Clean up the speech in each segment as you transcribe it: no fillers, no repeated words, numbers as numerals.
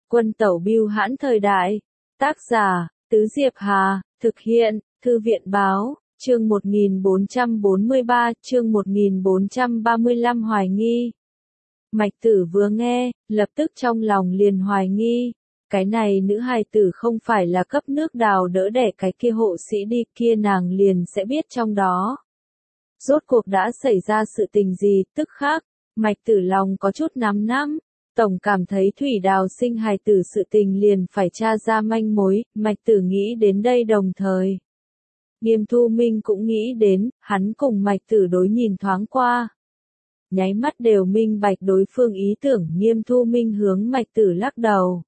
Quân tẩu bưu hãn thời đại. Tác giả, Tứ Diệp Hà, thực hiện, Thư viện báo, chương 1443, chương 1435 hoài nghi. Mạch Tử vừa nghe, lập tức trong lòng liền hoài nghi. Cái này nữ hài tử không phải là cấp nước đào đỡ đẻ cái kia hộ sĩ đi kia nàng liền sẽ biết trong đó. Rốt cuộc đã xảy ra sự tình gì, tức khác, Mạch Tử lòng có chút nắm nắm. Tổng cảm thấy Thủy Đào sinh hài tử sự tình liền phải tra ra manh mối, Mạch Tử nghĩ đến đây đồng thời. Nghiêm Thu Minh cũng nghĩ đến, hắn cùng Mạch Tử đối nhìn thoáng qua. Nháy mắt đều minh bạch đối phương ý tưởng, Nghiêm Thu Minh hướng Mạch Tử lắc đầu.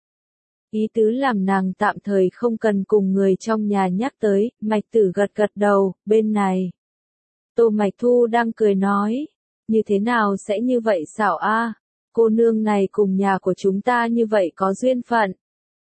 Ý tứ làm nàng tạm thời không cần cùng người trong nhà nhắc tới, Mạch Tử gật gật đầu, bên này. Tô Mạch Thu đang cười nói, như thế nào sẽ như vậy xảo a? Cô nương này cùng nhà của chúng ta như vậy có duyên phận.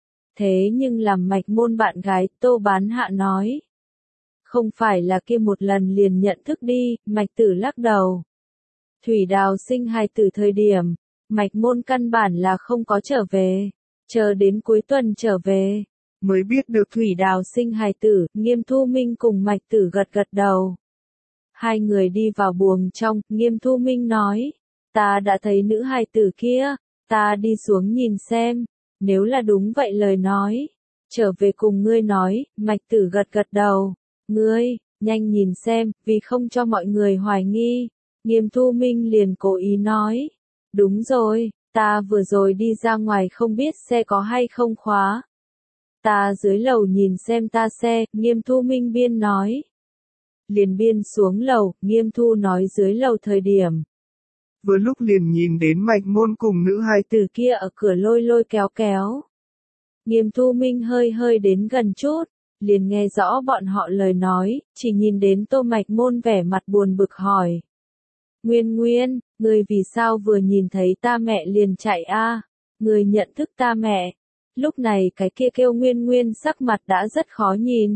Thế nhưng làm Mạch môn bạn gái, Tô Bán Hạ nói. Không phải là kia một lần liền nhận thức đi, Mạch Tử lắc đầu. Thủy Đào sinh hài tử thời điểm, Mạch môn căn bản là không có trở về, chờ đến cuối tuần trở về, mới biết được Thủy Đào sinh hài tử, Nghiêm Thu Minh cùng Mạch Tử gật gật đầu. Hai người đi vào buồng trong, Nghiêm Thu Minh nói, ta đã thấy nữ hài tử kia, ta đi xuống nhìn xem, nếu là đúng vậy lời nói, trở về cùng ngươi nói, Mạch Tử gật gật đầu, ngươi, nhanh nhìn xem, vì không cho mọi người hoài nghi, Nghiêm Thu Minh liền cố ý nói, đúng rồi, ta vừa rồi đi ra ngoài không biết xe có hay không khóa. Ta dưới lầu nhìn xem ta xe, Nghiêm Thu Minh biên nói. Liền biên xuống lầu, Nghiêm Thu nói dưới lầu thời điểm. Vừa lúc liền nhìn đến Mạch môn cùng nữ hài tử kia ở cửa lôi lôi kéo kéo. Nghiêm Thu Minh hơi hơi đến gần chút, liền nghe rõ bọn họ lời nói, chỉ nhìn đến Tô Mạch môn vẻ mặt buồn bực hỏi. Nguyên Nguyên, người vì sao vừa nhìn thấy ta mẹ liền chạy a? Người nhận thức ta mẹ. Lúc này cái kia kêu Nguyên Nguyên sắc mặt đã rất khó nhìn.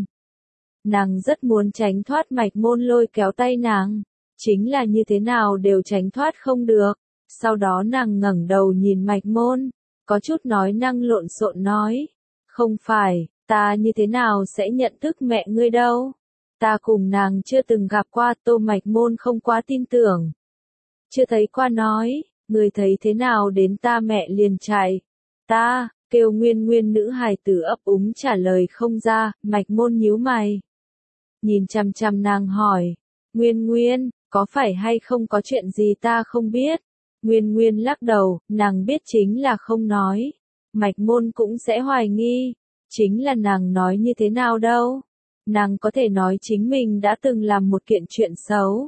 Nàng rất muốn tránh thoát Mạch môn lôi kéo tay nàng. Chính là như thế nào đều tránh thoát không được. Sau đó nàng ngẩng đầu nhìn Mạch môn. Có chút nói năng lộn xộn nói. Không phải, ta như thế nào sẽ nhận thức mẹ ngươi đâu. Ta cùng nàng chưa từng gặp qua, Tô Mạch môn không quá tin tưởng. Chưa thấy qua nói, người thấy thế nào đến ta mẹ liền chạy. Ta, kêu Nguyên Nguyên nữ hài tử ấp úng trả lời không ra, Mạch môn nhíu mày. Nhìn chằm chằm nàng hỏi, Nguyên Nguyên, có phải hay không có chuyện gì ta không biết? Nguyên Nguyên lắc đầu, nàng biết chính là không nói. Mạch môn cũng sẽ hoài nghi, chính là nàng nói như thế nào đâu. Nàng có thể nói chính mình đã từng làm một kiện chuyện xấu.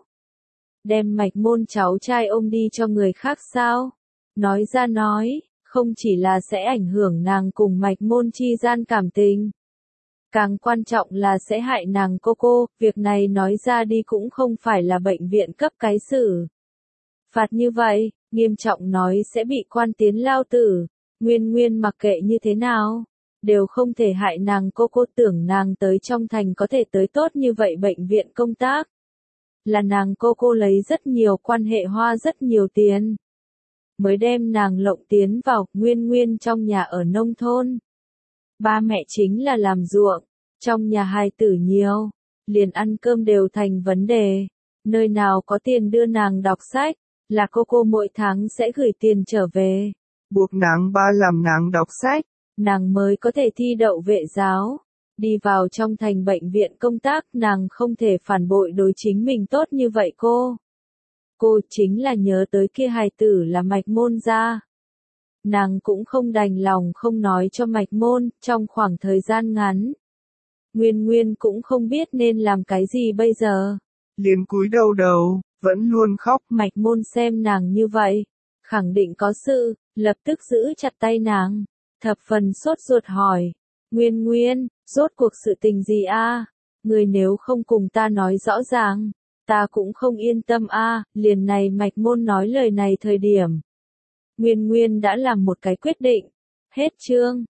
Đem Mạch môn cháu trai ôm đi cho người khác sao? Nói ra nói, không chỉ là sẽ ảnh hưởng nàng cùng Mạch môn chi gian cảm tình. Càng quan trọng là sẽ hại nàng cô, việc này nói ra đi cũng không phải là bệnh viện cấp cái xử. Phạt như vậy, nghiêm trọng nói sẽ bị quan tiến lao tử. Nguyên Nguyên mặc kệ như thế nào, đều không thể hại nàng cô tưởng nàng tới trong thành có thể tới tốt như vậy bệnh viện công tác. Là nàng cô lấy rất nhiều quan hệ hoa rất nhiều tiền. Mới đem nàng lộng tiến vào, Nguyên Nguyên trong nhà ở nông thôn. Ba mẹ chính là làm ruộng, trong nhà hài tử nhiều, liền ăn cơm đều thành vấn đề. Nơi nào có tiền đưa nàng đọc sách, là cô mỗi tháng sẽ gửi tiền trở về. Buộc nàng ba làm nàng đọc sách, nàng mới có thể thi đậu vệ giáo. Đi vào trong thành bệnh viện công tác, nàng không thể phản bội đối chính mình tốt như vậy cô. Cô chính là nhớ tới kia hài tử là Mạch môn ra. Nàng cũng không đành lòng không nói cho Mạch môn, trong khoảng thời gian ngắn. Nguyên Nguyên cũng không biết nên làm cái gì bây giờ. Liền cúi đầu, vẫn luôn khóc. Mạch môn xem nàng như vậy, khẳng định có sự, lập tức giữ chặt tay nàng, thập phần sốt ruột hỏi. Nguyên Nguyên, rốt cuộc sự tình gì a? Người nếu không cùng ta nói rõ ràng, ta cũng không yên tâm a. Liền này Mạch môn nói lời này thời điểm. Nguyên Nguyên đã làm một cái quyết định. Hết chương.